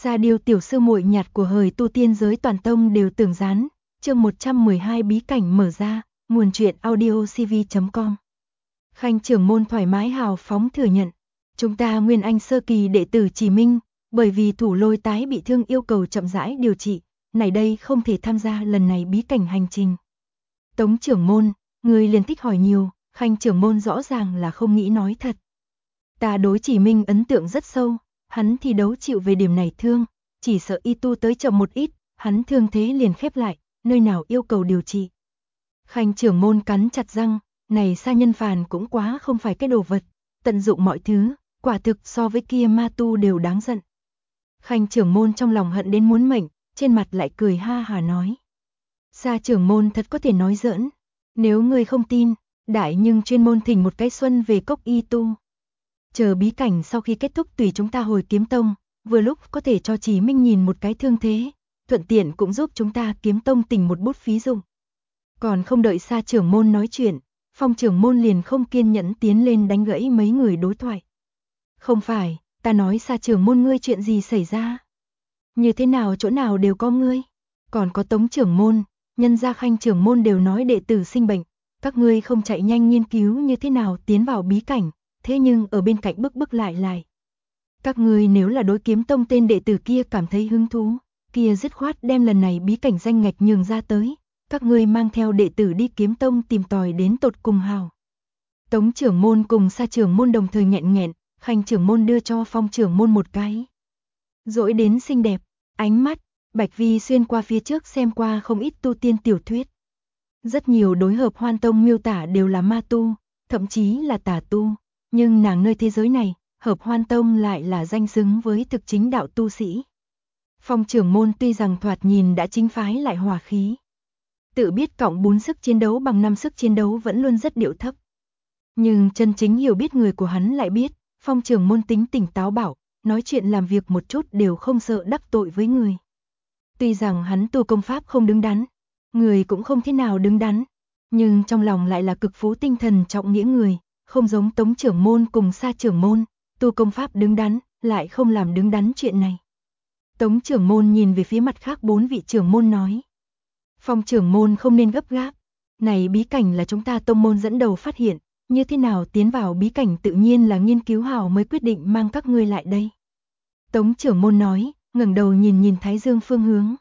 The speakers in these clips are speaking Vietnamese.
Sa Điêu tiểu sư muội nhạt của hời tu tiên giới toàn tông đều tường dán, chương 112 bí cảnh mở ra, nguồn truyện audiocv.com. Khanh trưởng môn thoải mái hào phóng thừa nhận, chúng ta nguyên anh sơ kỳ đệ tử Chỉ Minh, bởi vì Thủ Lôi tái bị thương yêu cầu chậm rãi điều trị, này đây không thể tham gia lần này bí cảnh hành trình. Tống trưởng môn, người liền thích hỏi nhiều, Khanh trưởng môn rõ ràng là không nghĩ nói thật. Ta đối Chỉ Minh ấn tượng rất sâu, hắn thi đấu chịu về điểm này thương, chỉ sợ y tu tới chậm một ít, hắn thương thế liền khép lại, nơi nào yêu cầu điều trị. Khanh trưởng môn cắn chặt răng, này Sa Nhân Phàn cũng quá không phải cái đồ vật, tận dụng mọi thứ, quả thực so với kia ma tu đều đáng giận. Khanh trưởng môn trong lòng hận đến muốn mệnh, trên mặt lại cười ha hà nói. Sa trưởng môn thật có thể nói giỡn, nếu ngươi không tin, đại nhưng chuyên môn thỉnh một cái xuân về cốc y tu. Chờ bí cảnh sau khi kết thúc tùy chúng ta hồi kiếm tông, vừa lúc có thể cho Chỉ Minh nhìn một cái thương thế, thuận tiện cũng giúp chúng ta kiếm tông tỉnh một bút phí dụng. Còn không đợi Sa trưởng môn nói chuyện, Phong trưởng môn liền không kiên nhẫn tiến lên đánh gãy mấy người đối thoại. Không phải, ta nói Sa trưởng môn ngươi chuyện gì xảy ra? Như thế nào chỗ nào đều có ngươi? Còn có Tống trưởng môn, nhân gia Khanh trưởng môn đều nói đệ tử sinh bệnh, các ngươi không chạy nhanh nghiên cứu như thế nào tiến vào bí cảnh, thế nhưng ở bên cạnh bức lại. Các ngươi nếu là đối kiếm tông tên đệ tử kia cảm thấy hứng thú, kia dứt khoát đem lần này bí cảnh danh ngạch nhường ra tới, các ngươi mang theo đệ tử đi kiếm tông tìm tòi đến tột cùng hào. Tống trưởng môn cùng Sa trưởng môn đồng thời nghẹn, Khanh trưởng môn đưa cho Phong trưởng môn một cái dỗi đến xinh đẹp ánh mắt. Bạch Vi xuyên qua phía trước xem qua không ít tu tiên tiểu thuyết. Rất nhiều đối Hợp Hoan Tông miêu tả đều là ma tu, thậm chí là tà tu, nhưng nàng nơi thế giới này, Hợp Hoan Tông lại là danh xứng với thực chính đạo tu sĩ. Phong trưởng môn tuy rằng thoạt nhìn đã chính phái lại hòa khí, tự biết cộng 4 sức chiến đấu bằng 5 sức chiến đấu vẫn luôn rất điệu thấp. Nhưng chân chính hiểu biết người của hắn lại biết, Phong trưởng môn tính tỉnh táo bảo, nói chuyện làm việc một chút đều không sợ đắc tội với người. Tuy rằng hắn tu công pháp không đứng đắn, người cũng không thế nào đứng đắn, nhưng trong lòng lại là cực phú tinh thần trọng nghĩa người, không giống Tống trưởng môn cùng Sa trưởng môn, tu công pháp đứng đắn, lại không làm đứng đắn chuyện này. Tống trưởng môn nhìn về phía mặt khác 4 vị trưởng môn nói. Phong trưởng môn không nên gấp gáp, này bí cảnh là chúng ta tông môn dẫn đầu phát hiện, như thế nào tiến vào bí cảnh tự nhiên là nghiên cứu hào mới quyết định mang các ngươi lại đây. Tống trưởng môn nói, ngẩng đầu nhìn Thái Dương phương hướng.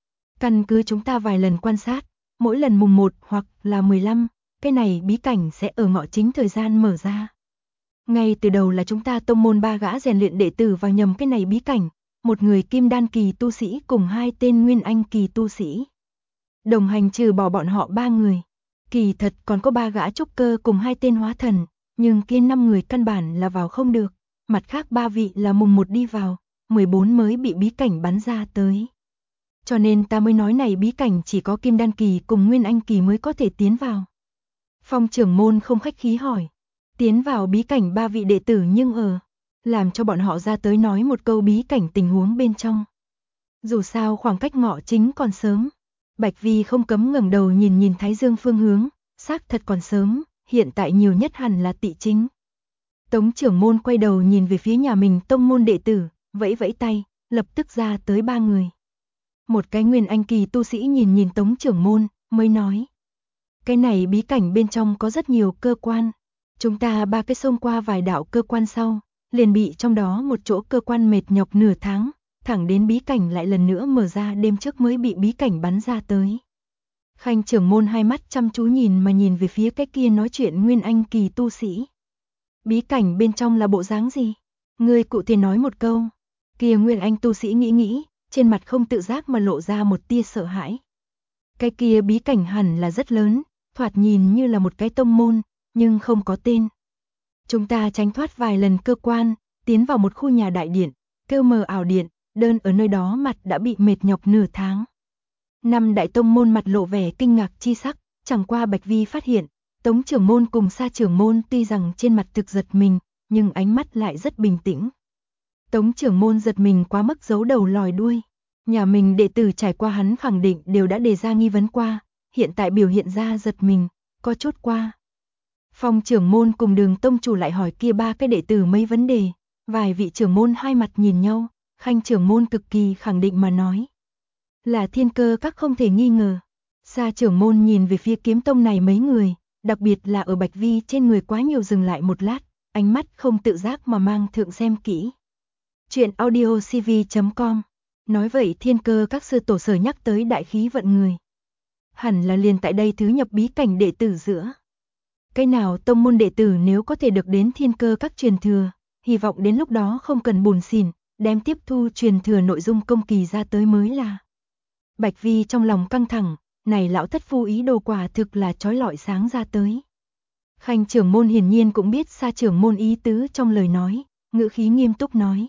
Căn cứ chúng ta vài lần quan sát, mỗi lần mùng 1 hoặc là 15, cái này bí cảnh sẽ ở ngọ chính thời gian mở ra. Ngay từ đầu là chúng ta tông môn 3 gã rèn luyện đệ tử vào nhầm cái này bí cảnh, một người kim đan kỳ tu sĩ cùng 2 tên nguyên anh kỳ tu sĩ. Đồng hành trừ bỏ bọn họ 3 người, kỳ thật còn có 3 gã trúc cơ cùng 2 tên hóa thần, nhưng kia 5 người căn bản là vào không được, mặt khác 3 vị là mùng 1 đi vào, 14 mới bị bí cảnh bắn ra tới. Cho nên ta mới nói này bí cảnh chỉ có kim đan kỳ cùng nguyên anh kỳ mới có thể tiến vào. Phong trưởng môn không khách khí hỏi, tiến vào bí cảnh 3 vị đệ tử nhưng làm cho bọn họ ra tới nói một câu bí cảnh tình huống bên trong. Dù sao khoảng cách ngọ chính còn sớm, Bạch Vi không cấm ngẩng đầu nhìn Thái Dương phương hướng, xác thật còn sớm, hiện tại nhiều nhất hẳn là tỵ chính. Tống trưởng môn quay đầu nhìn về phía nhà mình tông môn đệ tử, vẫy tay, lập tức ra tới 3 người. Một cái nguyên anh kỳ tu sĩ nhìn Tống trưởng môn, mới nói. Cái này bí cảnh bên trong có rất nhiều cơ quan. Chúng ta 3 cái xông qua vài đạo cơ quan sau, liền bị trong đó một chỗ cơ quan mệt nhọc nửa tháng, thẳng đến bí cảnh lại lần nữa mở ra đêm trước mới bị bí cảnh bắn ra tới. Khanh trưởng môn hai mắt chăm chú nhìn về phía cái kia nói chuyện nguyên anh kỳ tu sĩ. Bí cảnh bên trong là bộ dáng gì? Ngươi cụ thể nói một câu. Kia nguyên anh tu sĩ nghĩ, trên mặt không tự giác mà lộ ra một tia sợ hãi. Cái kia bí cảnh hẳn là rất lớn, thoạt nhìn như là một cái tông môn, nhưng không có tên. Chúng ta tránh thoát vài lần cơ quan, tiến vào một khu nhà đại điện, kêu mờ ảo điện, đơn ở nơi đó mặt đã bị mệt nhọc nửa tháng. 5 đại tông môn mặt lộ vẻ kinh ngạc chi sắc, chẳng qua Bạch Vi phát hiện, Tống trưởng môn cùng Sa trưởng môn tuy rằng trên mặt thực giật mình, nhưng ánh mắt lại rất bình tĩnh. Tống trưởng môn giật mình quá mức giấu đầu lòi đuôi. Nhà mình đệ tử trải qua hắn khẳng định đều đã đề ra nghi vấn qua, hiện tại biểu hiện ra giật mình, có chút qua. Phong trưởng môn cùng Đường tông chủ lại hỏi kia 3 cái đệ tử mấy vấn đề, vài vị trưởng môn hai mặt nhìn nhau, Khanh trưởng môn cực kỳ khẳng định mà nói. Là Thiên Cơ Các không thể nghi ngờ. Sa trưởng môn nhìn về phía kiếm tông này mấy người, đặc biệt là ở Bạch Vi trên người quá nhiều, dừng lại một lát, ánh mắt không tự giác mà mang thượng xem kỹ. Chuyện audio cv.com. Nói vậy Thiên Cơ Các sư tổ Sở nhắc tới đại khí vận người. Hẳn là liền tại đây thứ nhập bí cảnh đệ tử giữa. Cái nào tông môn đệ tử nếu có thể được đến Thiên Cơ Các truyền thừa, hy vọng đến lúc đó không cần buồn xỉn, đem tiếp thu truyền thừa nội dung công kỳ ra tới mới là. Bạch Vi trong lòng căng thẳng, này lão thất phu ý đồ quả thực là chói lọi sáng ra tới. Khanh trưởng môn hiển nhiên cũng biết Sa trưởng môn ý tứ trong lời nói, ngữ khí nghiêm túc nói.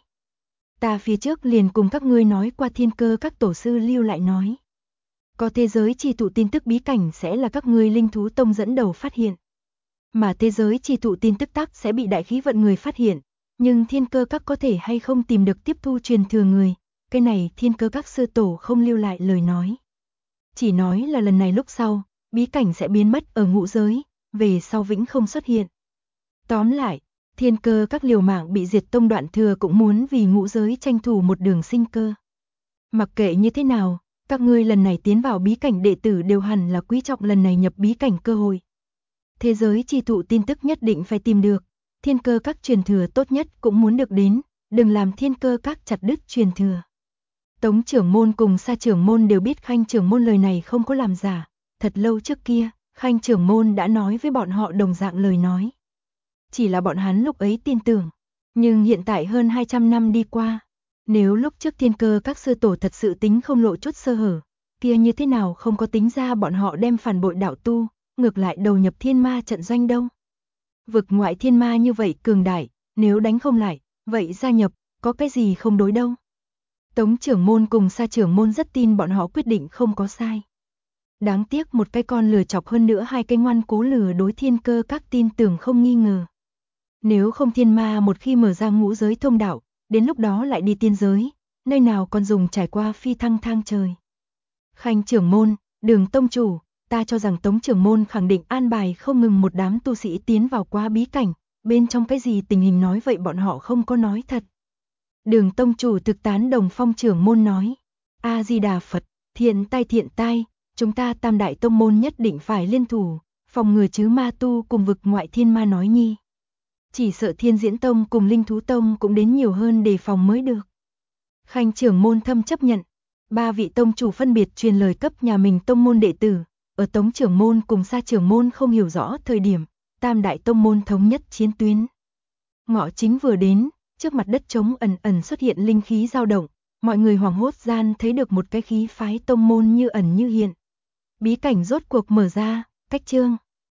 Ta phía trước liền cùng các ngươi nói qua Thiên Cơ Các tổ sư lưu lại nói. Có thế giới trì thụ tin tức bí cảnh sẽ là các ngươi linh thú tông dẫn đầu phát hiện. Mà thế giới trì thụ tin tức tắc sẽ bị đại khí vận người phát hiện. Nhưng Thiên Cơ Các có thể hay không tìm được tiếp thu truyền thừa người, cái này Thiên Cơ Các sư tổ không lưu lại lời nói. Chỉ nói là lần này lúc sau, bí cảnh sẽ biến mất ở ngũ giới, về sau vĩnh không xuất hiện. Tóm lại, Thiên Cơ Các liều mạng bị diệt tông đoạn thừa cũng muốn vì ngũ giới tranh thủ một đường sinh cơ. Mặc kệ như thế nào, các ngươi lần này tiến vào bí cảnh đệ tử đều hẳn là quý trọng lần này nhập bí cảnh cơ hội. Thế giới trì thụ tin tức nhất định phải tìm được, Thiên Cơ Các truyền thừa tốt nhất cũng muốn được đến, đừng làm Thiên Cơ Các chặt đứt truyền thừa. Tống trưởng môn cùng Sa trưởng môn đều biết Khanh trưởng môn lời này không có làm giả, thật lâu trước kia, Khanh trưởng môn đã nói với bọn họ đồng dạng lời nói. Chỉ là bọn hắn lúc ấy tin tưởng, nhưng hiện tại hơn 200 năm đi qua, nếu lúc trước Thiên Cơ Các sư tổ thật sự tính không lộ chút sơ hở, kia như thế nào không có tính ra bọn họ đem phản bội đạo tu, ngược lại đầu nhập thiên ma trận doanh đâu. Vực ngoại thiên ma như vậy cường đại, nếu đánh không lại, vậy gia nhập, có cái gì không đối đâu. Tống trưởng môn cùng Sa trưởng môn rất tin bọn họ quyết định không có sai. Đáng tiếc một cái con lừa chọc hơn nữa hai cái ngoan cố lừa đối Thiên Cơ Các tin tưởng không nghi ngờ. Nếu không thiên ma một khi mở ra ngũ giới thông đạo, đến lúc đó lại đi tiên giới, nơi nào còn dùng trải qua phi thăng thang trời. Khanh trưởng môn, Đường tông chủ, ta cho rằng Tống trưởng môn khẳng định an bài không ngừng một đám tu sĩ tiến vào qua bí cảnh, bên trong cái gì tình hình nói vậy bọn họ không có nói thật. Đường tông chủ thực tán đồng Phong trưởng môn nói, A-di-đà Phật, thiện tai, chúng ta tam đại tông môn nhất định phải liên thủ, phòng ngừa chứ ma tu cùng vực ngoại thiên ma nói nhi. Chỉ sợ Thiên Diễn Tông cùng Linh Thú Tông cũng đến nhiều hơn đề phòng mới được. Khanh trưởng môn thâm chấp nhận, ba vị tông chủ phân biệt truyền lời cấp nhà mình tông môn đệ tử, ở Tống trưởng môn cùng Sa trưởng môn không hiểu rõ thời điểm, tam đại tông môn thống nhất chiến tuyến. Ngọ chính vừa đến, trước mặt đất trống ẩn ẩn xuất hiện linh khí dao động, mọi người hoảng hốt gian thấy được một cái khí phái tông môn như ẩn như hiện. Bí cảnh rốt cuộc mở ra, cách chương